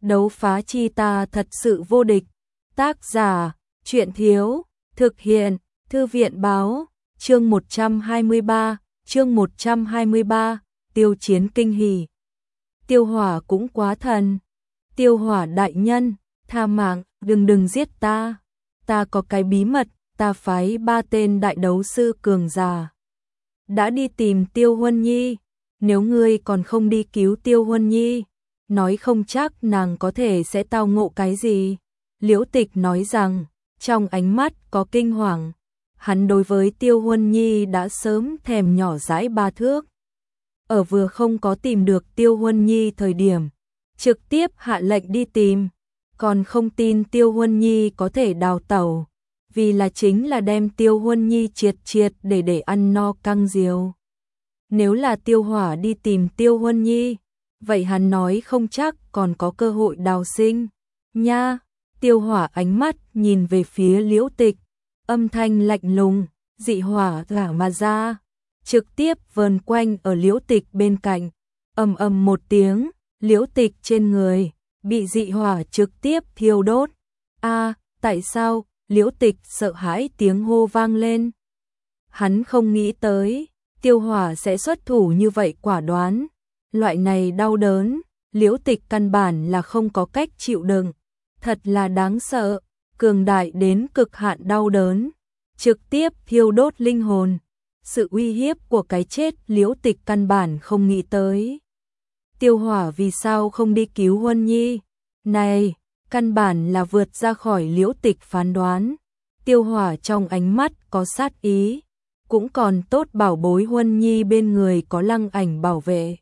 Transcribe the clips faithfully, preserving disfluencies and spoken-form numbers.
Đấu phá chi ta thật sự vô địch. Tác giả, Truyện Thiếu, thực hiện, Thư viện Báo, chương một trăm hai mươi ba, chương một trăm hai mươi ba, Tiêu Chiến kinh hỉ. Tiêu Hỏa cũng quá thần. Tiêu Hỏa đại nhân, tha mạng, đừng đừng giết ta. Ta có cái bí mật, ta phái ba tên đại đấu sư cường giả đã đi tìm Tiêu Huân Nhi, nếu ngươi còn không đi cứu Tiêu Huân Nhi, nói không chắc nàng có thể sẽ tao ngộ cái gì. Liễu Tịch nói rằng, trong ánh mắt có kinh hoàng, hắn đối với Tiêu Huân Nhi đã sớm thèm nhỏ dãi ba thước. Ở vừa không có tìm được Tiêu Huân Nhi thời điểm, trực tiếp hạ lệnh đi tìm, còn không tin Tiêu Huân Nhi có thể đào tẩu, vì là chính là đem Tiêu Huân Nhi triệt triệt để để ăn no căng diều. Nếu là Tiêu Hỏa đi tìm Tiêu Huân Nhi, vậy hắn nói không chắc còn có cơ hội đào sinh. Nha, Tiêu Hỏa ánh mắt nhìn về phía Liễu Tịch, âm thanh lạnh lùng, dị hỏa gả mà ra, trực tiếp vờn quanh ở Liễu Tịch bên cạnh. Ầm ầm một tiếng, Liễu Tịch trên người bị dị hỏa trực tiếp thiêu đốt. A, tại sao? Liễu Tịch sợ hãi tiếng hô vang lên. Hắn không nghĩ tới Tiêu Hỏa sẽ xuất thủ như vậy quả đoán. Loại này đau đớn, Liễu Tịch căn bản là không có cách chịu đựng. Thật là đáng sợ, cường đại đến cực hạn đau đớn, trực tiếp thiêu đốt linh hồn. Sự uy hiếp của cái chết Liễu Tịch căn bản không nghĩ tới. Tiêu Hỏa vì sao không đi cứu Huân Nhi? Này, căn bản là vượt ra khỏi Liễu Tịch phán đoán. Tiêu Hỏa trong ánh mắt có sát ý, cũng còn tốt bảo bối Huân Nhi bên người có Lăng Ảnh bảo vệ,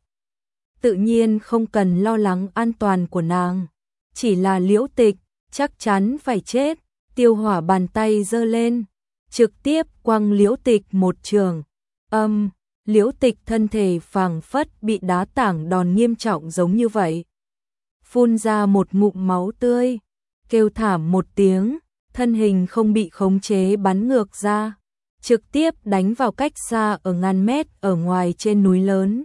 tự nhiên không cần lo lắng an toàn của nàng. Chỉ là Liễu Tịch chắc chắn phải chết. Tiêu Hỏa bàn tay giơ lên, trực tiếp quăng Liễu Tịch một trường. Âm, Liễu Tịch thân thể phảng phất bị đá tảng đòn nghiêm trọng giống như vậy, phun ra một ngụm máu tươi, kêu thảm một tiếng, thân hình không bị khống chế bắn ngược ra, trực tiếp đánh vào cách xa ở ngàn mét ở ngoài trên núi lớn.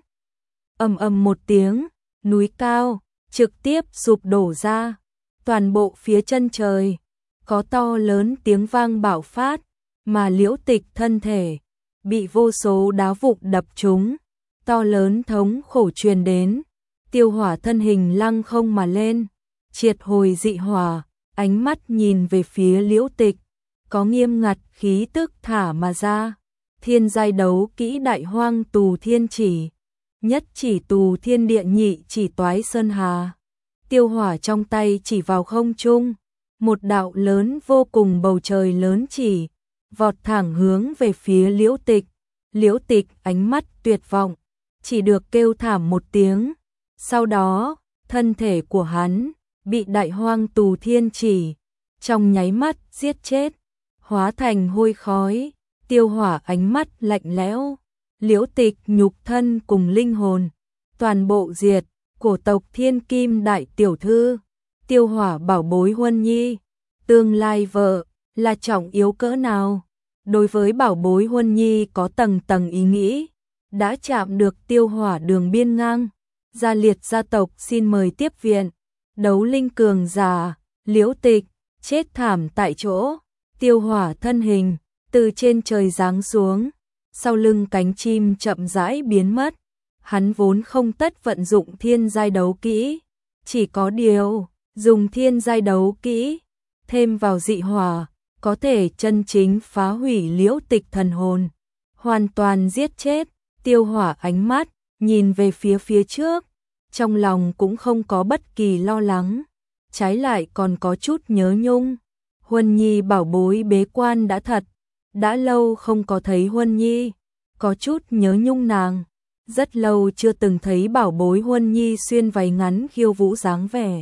Ầm ầm một tiếng, núi cao trực tiếp sụp đổ ra, toàn bộ phía chân trời có to lớn tiếng vang bạo phát, mà Liễu Tịch thân thể bị vô số đá vụn đập trúng, to lớn thống khổ truyền đến. Tiêu Hỏa thân hình lăng không mà lên, triệt hồi dị hỏa, ánh mắt nhìn về phía Liễu Tịch, có nghiêm ngặt khí tức thả mà ra. Thiên giai đấu kỹ Đại Hoang Tù Thiên Chỉ, nhất chỉ tù thiên địa, nhị chỉ toái sơn hà. Tiêu Hỏa trong tay chỉ vào không trung, một đạo lớn vô cùng bầu trời lớn chỉ vọt thẳng hướng về phía Liễu Tịch. Liễu Tịch ánh mắt tuyệt vọng, chỉ được kêu thảm một tiếng. Sau đó, thân thể của hắn bị Đại Hoang Tù Thiên Chỉ trong nháy mắt giết chết, hóa thành hôi khói. Tiêu Hỏa ánh mắt lạnh lẽo, Liễu Tịch nhục thân cùng linh hồn toàn bộ diệt. Cổ tộc Thiên Kim đại tiểu thư, Tiêu Hỏa bảo bối Huân Nhi, tương lai vợ là trọng yếu cỡ nào. Đối với bảo bối Huân Nhi có tầng tầng ý nghĩ, đã chạm được Tiêu Hỏa đường biên ngang. Gia liệt gia tộc xin mời tiếp viện. Đấu linh cường giả, Liễu Tịch chết thảm tại chỗ. Tiêu Hỏa thân hình từ trên trời giáng xuống, sau lưng cánh chim chậm rãi biến mất. Hắn vốn không tất vận dụng thiên giai đấu kỹ, chỉ có điều dùng thiên giai đấu kỹ thêm vào dị hỏa, có thể chân chính phá hủy Liễu Tịch thần hồn, hoàn toàn giết chết. Tiêu Hỏa ánh mắt nhìn về phía phía trước, trong lòng cũng không có bất kỳ lo lắng, trái lại còn có chút nhớ nhung. Huân Nhi bảo bối bế quan đã thật, đã lâu không có thấy Huân Nhi, có chút nhớ nhung nàng. Rất lâu chưa từng thấy bảo bối Huân Nhi xuyên váy ngắn khiêu vũ dáng vẻ.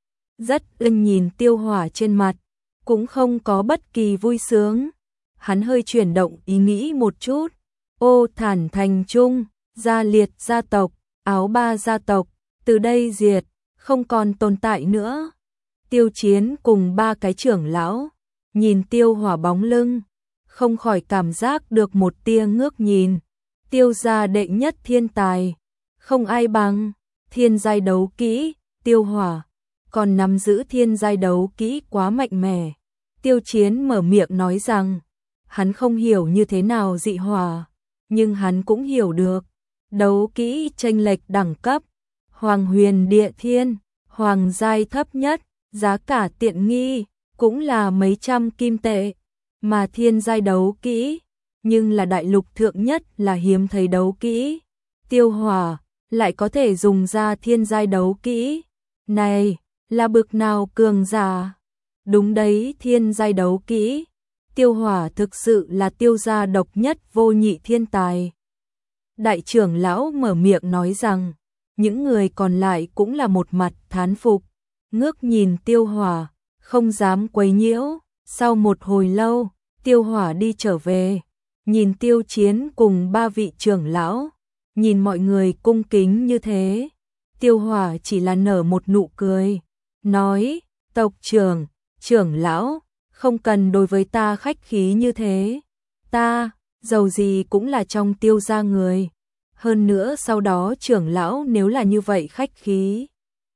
Rất ưng nhìn. Tiêu Hỏa trên mặt cũng không có bất kỳ vui sướng. Hắn hơi chuyển động ý nghĩ một chút. Ô Thản Thành Trung, Gia Liệt gia tộc, Áo Ba gia tộc, từ đây diệt, không còn tồn tại nữa. Tiêu Chiến cùng ba cái trưởng lão nhìn Tiêu Hỏa bóng lưng, không khỏi cảm giác được một tia ngước nhìn. Tiêu gia đệ nhất thiên tài, không ai bằng. Thiên giai đấu kỹ, Tiêu Hỏa còn nắm giữ thiên giai đấu kỹ quá mạnh mẽ. Tiêu Chiến mở miệng nói rằng, hắn không hiểu như thế nào dị hỏa, nhưng hắn cũng hiểu được, đấu kỹ chênh lệch đẳng cấp, Hoàng Huyền Địa Thiên, hoàng giai thấp nhất, giá cả tiện nghi, cũng là mấy trăm kim tệ, mà thiên giai đấu kỹ, nhưng là đại lục thượng nhất là hiếm thấy đấu kỹ. Tiêu Hỏa lại có thể dùng ra thiên giai đấu kỹ. Này, là bực nào cường giả? Đúng đấy, thiên giai đấu kỹ. Tiêu Hỏa thực sự là Tiêu gia độc nhất vô nhị thiên tài. Đại trưởng lão mở miệng nói rằng, những người còn lại cũng là một mặt thán phục, ngước nhìn Tiêu Hỏa, không dám quấy nhiễu. Sau một hồi lâu, Tiêu Hỏa đi trở về, nhìn Tiêu Chiến cùng ba vị trưởng lão, nhìn mọi người cung kính như thế. Tiêu Hỏa chỉ là nở một nụ cười, nói, tộc trưởng, trưởng lão, không cần đối với ta khách khí như thế. Ta, dầu gì cũng là trong Tiêu gia người. Hơn nữa sau đó trưởng lão nếu là như vậy khách khí,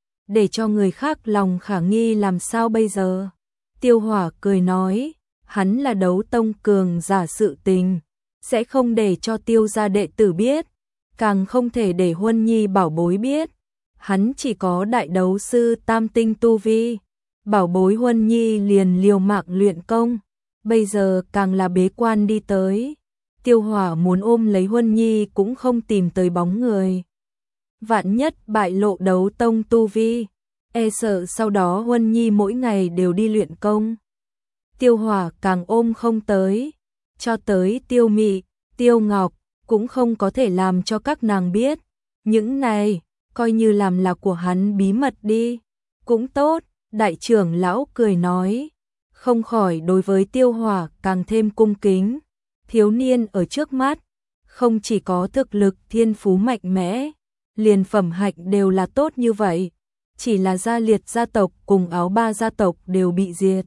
để cho người khác lòng khả nghi làm sao bây giờ? Tiêu Hỏa cười nói, hắn là đấu tông cường giả, sự tình sẽ không để cho Tiêu gia đệ tử biết, càng không thể để Huân Nhi bảo bối biết. Hắn chỉ có đại đấu sư tam tinh tu vi, bảo bối Huân Nhi liền liều mạng luyện công, bây giờ càng là bế quan đi tới. Tiêu Hỏa muốn ôm lấy Huân Nhi cũng không tìm tới bóng người. Vạn nhất bại lộ đấu tông tu vi, e sợ sau đó Huân Nhi mỗi ngày đều đi luyện công. Tiêu Hỏa càng ôm không tới, cho tới Tiêu Mị, Tiêu Ngọc cũng không có thể làm cho các nàng biết. Những này, coi như làm là của hắn bí mật đi. Cũng tốt, đại trưởng lão cười nói, không khỏi đối với Tiêu Hỏa càng thêm cung kính. Thiếu niên ở trước mắt, không chỉ có thực lực thiên phú mạnh mẽ, liền phẩm hạnh đều là tốt như vậy, chỉ là gia liệt gia tộc cùng áo ba gia tộc đều bị diệt.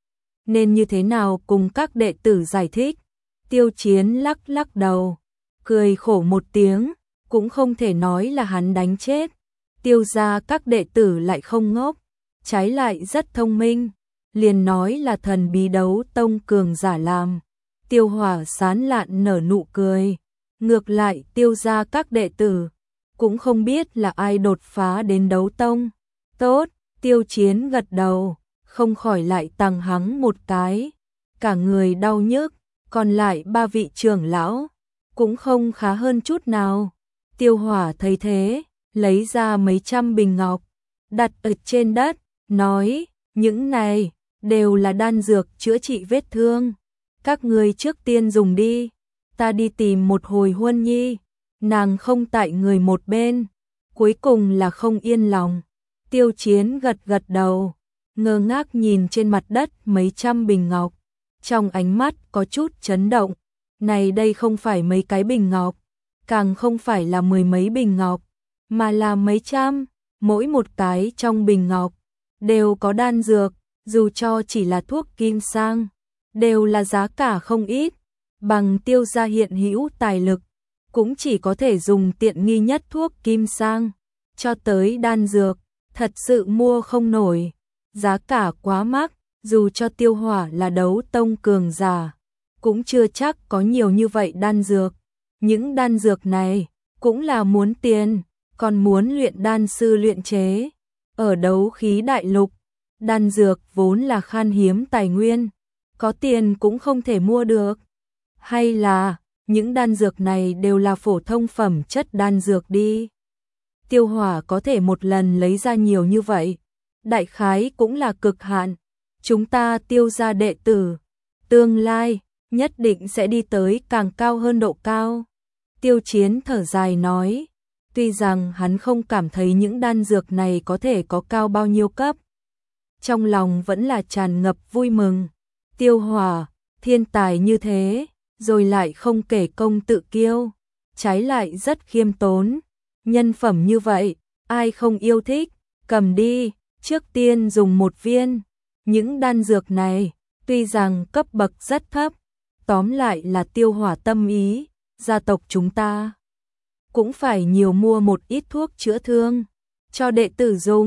Nên như thế nào cùng các đệ tử giải thích? Tiêu Chiến lắc lắc đầu, cười khổ một tiếng, cũng không thể nói là hắn đánh chết. Tiêu gia các đệ tử lại không ngốc, trái lại rất thông minh, liền nói là thần bí đấu tông cường giả làm. Tiêu Hỏa sán lạn nở nụ cười, ngược lại Tiêu gia các đệ tử cũng không biết là ai đột phá đến đấu tông. Tốt, Tiêu Chiến gật đầu, không khỏi lại tằng hắng một cái, cả người đau nhức. Còn lại ba vị trưởng lão cũng không khá hơn chút nào. Tiêu Hỏa thấy thế, lấy ra mấy trăm bình ngọc, đặt ở trên đất, nói, những này đều là đan dược chữa trị vết thương, các người trước tiên dùng đi, ta đi tìm một hồi Huân Nhi, nàng không tại người một bên, cuối cùng là không yên lòng. Tiêu Chiến gật gật đầu, ngơ ngác nhìn trên mặt đất mấy trăm bình ngọc, trong ánh mắt có chút chấn động. Này đây không phải mấy cái bình ngọc, càng không phải là mười mấy bình ngọc, mà là mấy trăm, mỗi một cái trong bình ngọc đều có đan dược, dù cho chỉ là thuốc kim sang, đều là giá cả không ít, bằng Tiêu gia hiện hữu tài lực, cũng chỉ có thể dùng tiện nghi nhất thuốc kim sang, cho tới đan dược, thật sự mua không nổi, giá cả quá mắc, dù cho Tiêu Hỏa là đấu tông cường giả, cũng chưa chắc có nhiều như vậy đan dược. Những đan dược này cũng là muốn tiền, còn muốn luyện đan sư luyện chế. Ở đấu khí đại lục, đan dược vốn là khan hiếm tài nguyên, có tiền cũng không thể mua được. Hay là, những đan dược này đều là phổ thông phẩm chất đan dược đi. Tiêu Hỏa có thể một lần lấy ra nhiều như vậy, đại khái cũng là cực hạn. Chúng ta Tiêu gia đệ tử, tương lai nhất định sẽ đi tới càng cao hơn độ cao. Tiêu Chiến thở dài nói, tuy rằng hắn không cảm thấy những đan dược này có thể có cao bao nhiêu cấp, trong lòng vẫn là tràn ngập vui mừng. Tiêu Hỏa, thiên tài như thế, rồi lại không kể công tự kiêu, trái lại rất khiêm tốn, nhân phẩm như vậy, ai không yêu thích, cầm đi, trước tiên dùng một viên. Những đan dược này, tuy rằng cấp bậc rất thấp, tóm lại là Tiêu Hỏa tâm ý, gia tộc chúng ta cũng phải nhiều mua một ít thuốc chữa thương cho đệ tử dùng.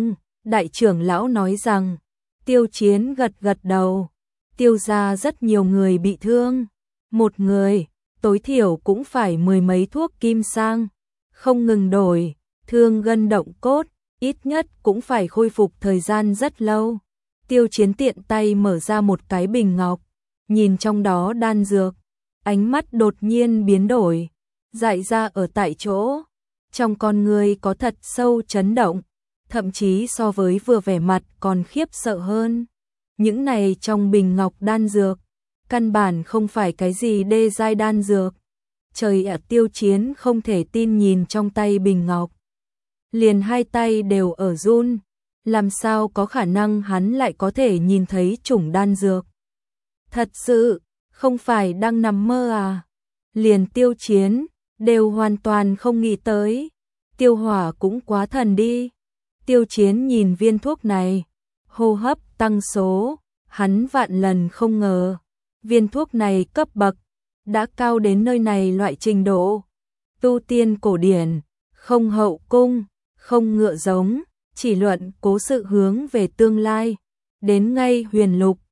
Đại trưởng lão nói rằng, Tiêu Chiến gật gật đầu, Tiêu gia rất nhiều người bị thương, một người, tối thiểu cũng phải mười mấy thuốc kim sang, không ngừng đổi, thương gân động cốt, ít nhất cũng phải khôi phục thời gian rất lâu. Tiêu Chiến tiện tay mở ra một cái bình ngọc, nhìn trong đó đan dược, ánh mắt đột nhiên biến đổi, dại ra ở tại chỗ, trong con người có thật sâu chấn động, thậm chí so với vừa vẻ mặt còn khiếp sợ hơn. Những này trong bình ngọc đan dược, căn bản không phải cái gì đê giai đan dược. Trời ạ, Tiêu Chiến không thể tin nhìn trong tay bình ngọc. Liền hai tay đều ở run, làm sao có khả năng hắn lại có thể nhìn thấy chủng đan dược. Thật sự, không phải đang nằm mơ à? Liền Tiêu Chiến, đều hoàn toàn không nghĩ tới. Tiêu Hỏa cũng quá thần đi. Tiêu Chiến nhìn viên thuốc này, hô hấp tăng số, hắn vạn lần không ngờ. Viên thuốc này cấp bậc, đã cao đến nơi này loại trình độ. Tu tiên cổ điển, không hậu cung, không ngựa giống, chỉ luận cố sự hướng về tương lai. Đến ngay huyền lục,